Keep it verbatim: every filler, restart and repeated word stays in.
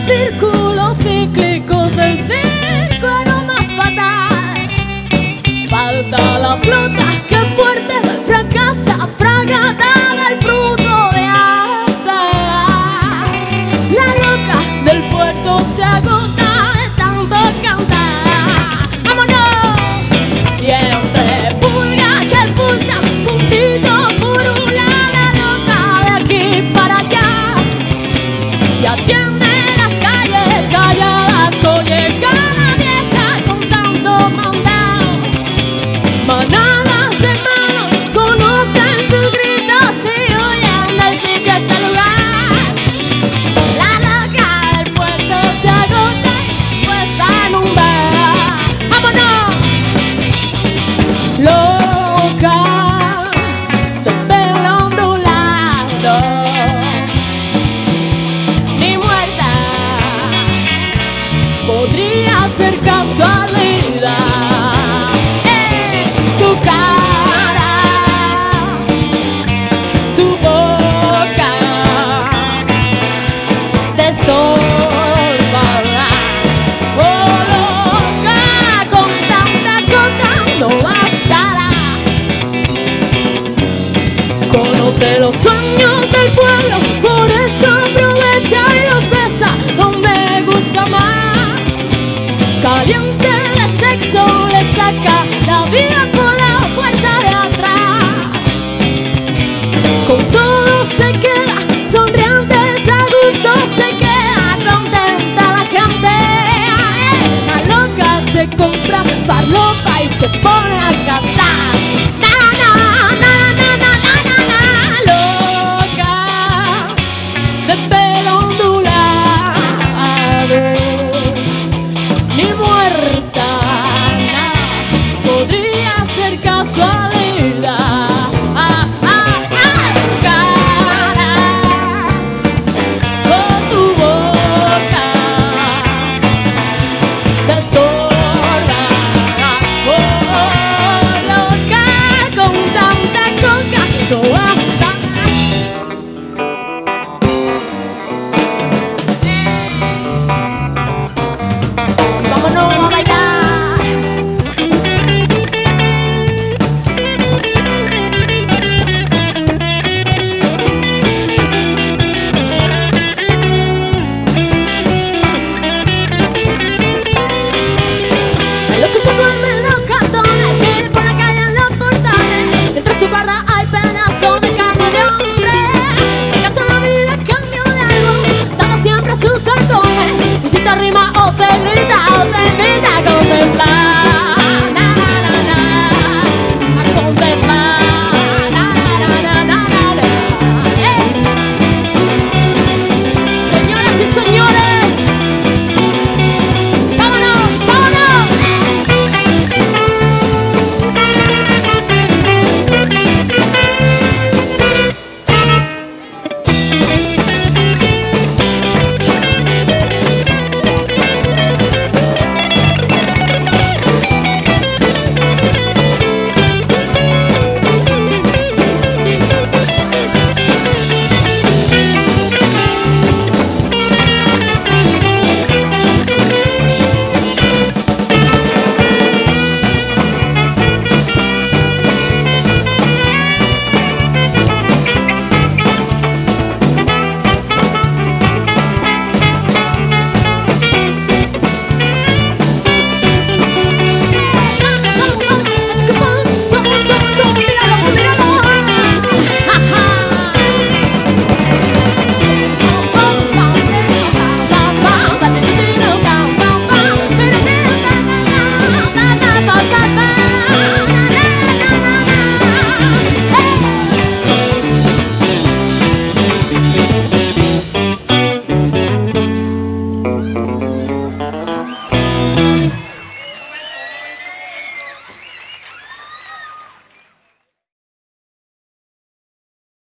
círculo cíclico del circo aroma fatal. Falta la flota que fuerte fracasa, fragatada el fruto de azar. La loca del puerto se agota de tanto cantar. ¡Vámonos! Y entre pulgas que pulsan puntito por un lado, la loca de aquí para allá. Y atiende las calles calladas, collejada vieja con tanto mandado. Manadas de manos conocen sus gritos y huyen del sitio a ese lugar. La loca del puerto se agota y puesta en un bar. ¡Vámonos! Loca de pelo ondulado, ni muerta podría ser casualidad. En tu cara, tu boca te estorba. Oh, loca, con tanta coca no bastará. Conoce los sueños del pueblo, por eso aprovecha y los besa donde gusta más. Caliente de sexo le saca la vida por la puerta de atrás. Con todo se queda sonrientes, a gusto se queda contenta la gente. La loca se compra farlopa y se pone a cantar. Na, na, na, na, na, na, na, na. Loca de pelo ondulado, ni muerta, nah, podría ser casualidad. Ah, ah, ah, tu cara, oh, tu boca te estorba. Oh, oh, loca, con tanta coca no basta. Vámonos a bailar. Los que duermen en los cartones, piden por la calle en los portales. Dentro de su barra hay pedazos de carne de hombre. Acaso la vida cambio de algo, dando siempre sus tacones. Y si te arrima o te